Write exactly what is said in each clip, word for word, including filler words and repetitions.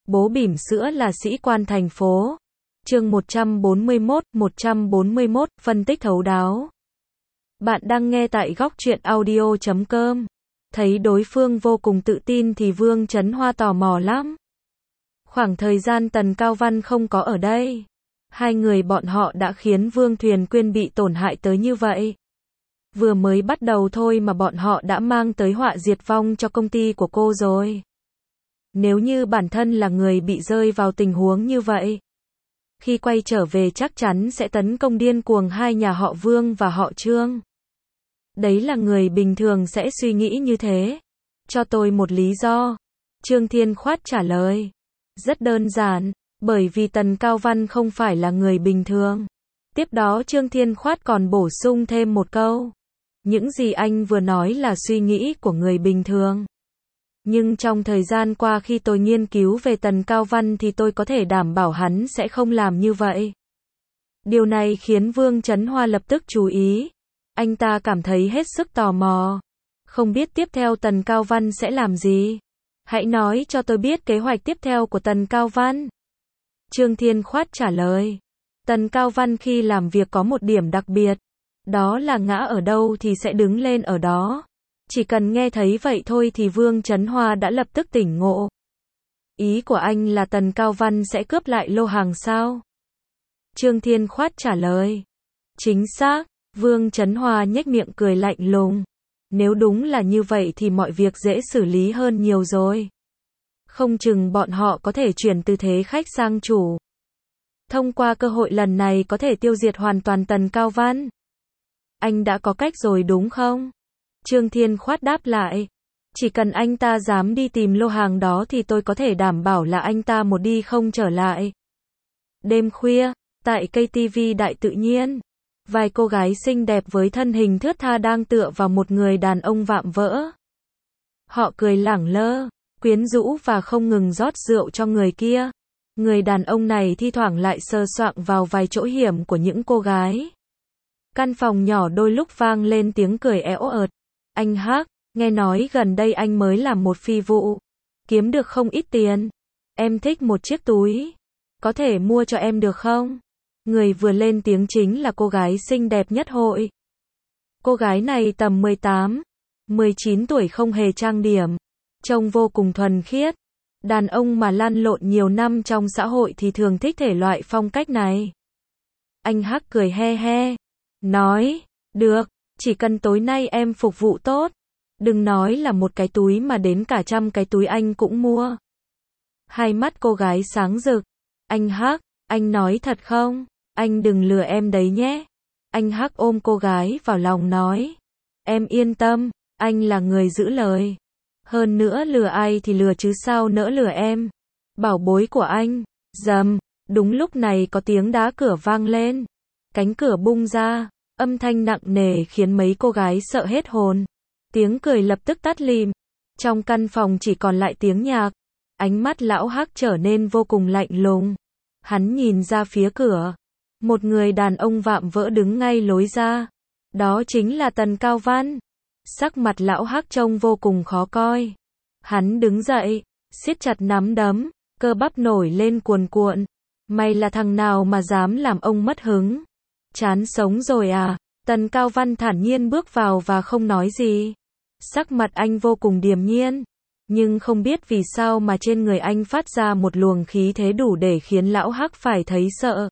Bố bỉm sữa là sĩ quan thành phố. Chương một trăm bốn mươi mốt, một trăm bốn mươi mốt, phân tích thấu đáo. Bạn đang nghe tại góc truyện audio chấm com. Thấy đối phương vô cùng tự tin thì Vương Chấn Hoa tò mò lắm. Khoảng thời gian Tần Cao Văn không có ở đây, hai người bọn họ đã khiến Vương Thuyền Quyên bị tổn hại tới như vậy. Vừa mới bắt đầu thôi mà bọn họ đã mang tới họa diệt vong cho công ty của cô rồi. Nếu như bản thân là người bị rơi vào tình huống như vậy, khi quay trở về chắc chắn sẽ tấn công điên cuồng hai nhà họ Vương và họ Trương. Đấy là người bình thường sẽ suy nghĩ như thế. Cho tôi một lý do. Trương Thiên Khoát trả lời. Rất đơn giản, bởi vì Tần Cao Văn không phải là người bình thường. Tiếp đó Trương Thiên Khoát còn bổ sung thêm một câu. Những gì anh vừa nói là suy nghĩ của người bình thường. Nhưng trong thời gian qua khi tôi nghiên cứu về Tần Cao Văn thì tôi có thể đảm bảo hắn sẽ không làm như vậy. Điều này khiến Vương Chấn Hoa lập tức chú ý. Anh ta cảm thấy hết sức tò mò. Không biết tiếp theo Tần Cao Văn sẽ làm gì? Hãy nói cho tôi biết kế hoạch tiếp theo của Tần Cao Văn. Trương Thiên Khoát trả lời. Tần Cao Văn khi làm việc có một điểm đặc biệt. Đó là ngã ở đâu thì sẽ đứng lên ở đó. Chỉ cần nghe thấy vậy thôi thì Vương Chấn Hoa đã lập tức tỉnh ngộ. Ý của anh là Tần Cao Văn sẽ cướp lại lô hàng sao? Trương Thiên Khoát trả lời. Chính xác. Vương Chấn Hoa nhếch miệng cười lạnh lùng. Nếu đúng là như vậy thì mọi việc dễ xử lý hơn nhiều rồi. Không chừng bọn họ có thể chuyển từ thế khách sang chủ. Thông qua cơ hội lần này có thể tiêu diệt hoàn toàn Tần Cao Văn. Anh đã có cách rồi đúng không? Trương Thiên Khoát đáp lại. Chỉ cần anh ta dám đi tìm lô hàng đó thì tôi có thể đảm bảo là anh ta một đi không trở lại. Đêm khuya, tại ca tê vê Đại Tự Nhiên, vài cô gái xinh đẹp với thân hình thướt tha đang tựa vào một người đàn ông vạm vỡ. Họ cười lẳng lơ, quyến rũ và không ngừng rót rượu cho người kia. Người đàn ông này thi thoảng lại sờ soạng vào vài chỗ hiểm của những cô gái. Căn phòng nhỏ đôi lúc vang lên tiếng cười éo ợt. Anh Hắc, nghe nói gần đây anh mới làm một phi vụ, kiếm được không ít tiền. Em thích một chiếc túi, có thể mua cho em được không? Người vừa lên tiếng chính là cô gái xinh đẹp nhất hội. Cô gái này tầm mười tám, mười chín tuổi không hề trang điểm, trông vô cùng thuần khiết. Đàn ông mà lăn lộn nhiều năm trong xã hội thì thường thích thể loại phong cách này. Anh Hắc cười he he, nói, được, chỉ cần tối nay em phục vụ tốt. Đừng nói là một cái túi mà đến cả trăm cái túi anh cũng mua. Hai mắt cô gái sáng rực. Anh Hắc, anh nói thật không? Anh đừng lừa em đấy nhé. Anh Hắc ôm cô gái vào lòng nói. Em yên tâm, anh là người giữ lời. Hơn nữa lừa ai thì lừa chứ sao nỡ lừa em. Bảo bối của anh. Rầm, đúng lúc này có tiếng đá cửa vang lên. Cánh cửa bung ra, âm thanh nặng nề khiến mấy cô gái sợ hết hồn. Tiếng cười lập tức tắt lịm. Trong căn phòng chỉ còn lại tiếng nhạc. Ánh mắt lão Hắc trở nên vô cùng lạnh lùng. Hắn nhìn ra phía cửa. Một người đàn ông vạm vỡ đứng ngay lối ra. Đó chính là Tần Cao Văn. Sắc mặt lão Hắc trông vô cùng khó coi. Hắn đứng dậy, siết chặt nắm đấm, cơ bắp nổi lên cuồn cuộn. Mày là thằng nào mà dám làm ông mất hứng? Chán sống rồi à? Tần Cao Văn thản nhiên bước vào và không nói gì. Sắc mặt anh vô cùng điềm nhiên. Nhưng không biết vì sao mà trên người anh phát ra một luồng khí thế đủ để khiến lão Hắc phải thấy sợ.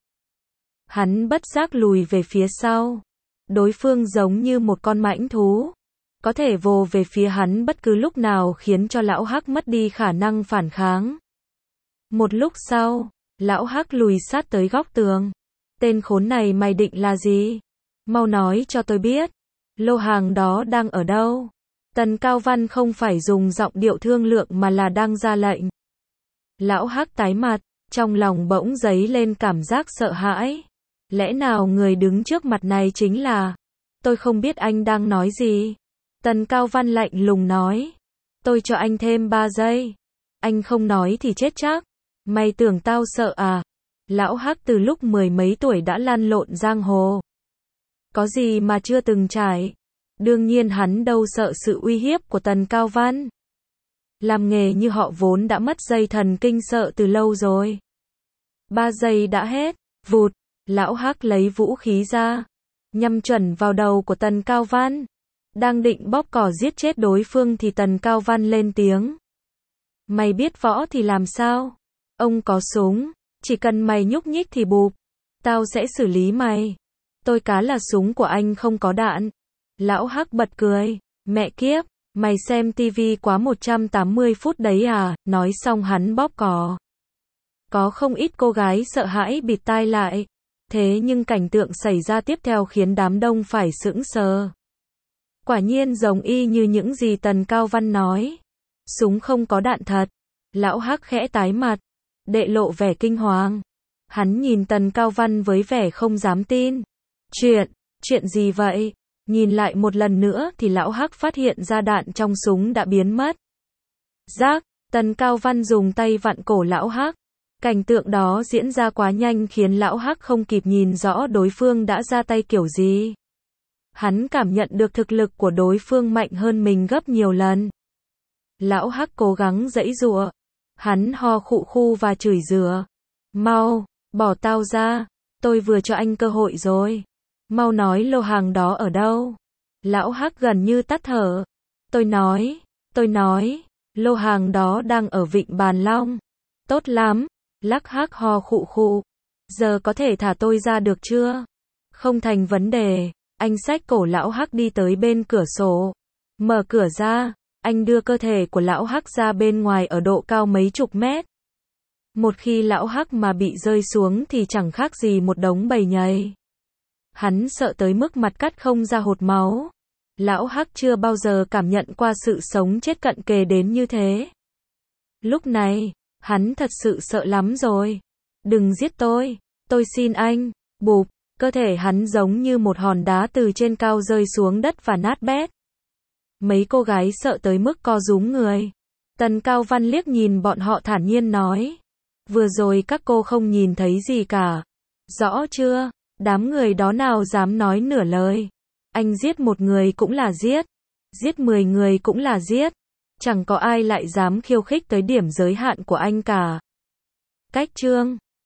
Hắn bất giác lùi về phía sau. Đối phương giống như một con mãnh thú. Có thể vồ về phía hắn bất cứ lúc nào khiến cho lão Hắc mất đi khả năng phản kháng. Một lúc sau, lão Hắc lùi sát tới góc tường. Tên khốn này mày định là gì? Mau nói cho tôi biết. Lô hàng đó đang ở đâu? Tần Cao Văn không phải dùng giọng điệu thương lượng mà là đang ra lệnh. Lão Hắc tái mặt, trong lòng bỗng dấy lên cảm giác sợ hãi. Lẽ nào người đứng trước mặt này chính là... Tôi không biết anh đang nói gì. Tần Cao Văn lạnh lùng nói. Tôi cho anh thêm ba giây. Anh không nói thì chết chắc. Mày tưởng tao sợ à? Lão Hắc từ lúc mười mấy tuổi đã lăn lộn giang hồ. Có gì mà chưa từng trải. Đương nhiên hắn đâu sợ sự uy hiếp của Tần Cao Văn. Làm nghề như họ vốn đã mất dây thần kinh sợ từ lâu rồi. Ba giây đã hết, vụt, lão Hắc lấy vũ khí ra, nhắm chuẩn vào đầu của Tần Cao Văn. Đang định bóp cò giết chết đối phương thì Tần Cao Văn lên tiếng. Mày biết võ thì làm sao? Ông có súng, chỉ cần mày nhúc nhích thì bụp, tao sẽ xử lý mày. Tôi cá là súng của anh không có đạn. Lão Hắc bật cười, mẹ kiếp, mày xem tivi quá một trăm tám mươi phút đấy à, nói xong hắn bóp cò. Có không ít cô gái sợ hãi bịt tai lại. Thế nhưng cảnh tượng xảy ra tiếp theo khiến đám đông phải sững sờ. Quả nhiên giống y như những gì Tần Cao Văn nói. Súng không có đạn thật. Lão Hắc khẽ tái mặt, đệ lộ vẻ kinh hoàng. Hắn nhìn Tần Cao Văn với vẻ không dám tin. Chuyện, chuyện gì vậy? Nhìn lại một lần nữa thì lão Hắc phát hiện ra đạn trong súng đã biến mất. Rác, Tần Cao Văn dùng tay vặn cổ lão Hắc. Cảnh tượng đó diễn ra quá nhanh khiến lão Hắc không kịp nhìn rõ đối phương đã ra tay kiểu gì. Hắn cảm nhận được thực lực của đối phương mạnh hơn mình gấp nhiều lần. Lão Hắc cố gắng giãy giụa. Hắn ho khụ khu và chửi rủa. Mau, bỏ tao ra. Tôi vừa cho anh cơ hội rồi. Mau nói lô hàng đó ở đâu? Lão Hắc gần như tắt thở. Tôi nói, tôi nói, lô hàng đó đang ở Vịnh Bàn Long. Tốt lắm. Lắc Hắc ho khụ khụ. Giờ có thể thả tôi ra được chưa? Không thành vấn đề. Anh xách cổ lão Hắc đi tới bên cửa sổ. Mở cửa ra. Anh đưa cơ thể của lão Hắc ra bên ngoài ở độ cao mấy chục mét. Một khi lão Hắc mà bị rơi xuống thì chẳng khác gì một đống bầy nhầy. Hắn sợ tới mức mặt cắt không ra hột máu. Lão Hắc chưa bao giờ cảm nhận qua sự sống chết cận kề đến như thế. Lúc này, hắn thật sự sợ lắm rồi. Đừng giết tôi, tôi xin anh. Bụp, cơ thể hắn giống như một hòn đá từ trên cao rơi xuống đất và nát bét. Mấy cô gái sợ tới mức co rúm người. Tần Cao Văn liếc nhìn bọn họ thản nhiên nói. Vừa rồi các cô không nhìn thấy gì cả. Rõ chưa? Đám người đó nào dám nói nửa lời. Anh giết một người cũng là giết. Giết mười người cũng là giết. Chẳng có ai lại dám khiêu khích tới điểm giới hạn của anh cả. Cách chương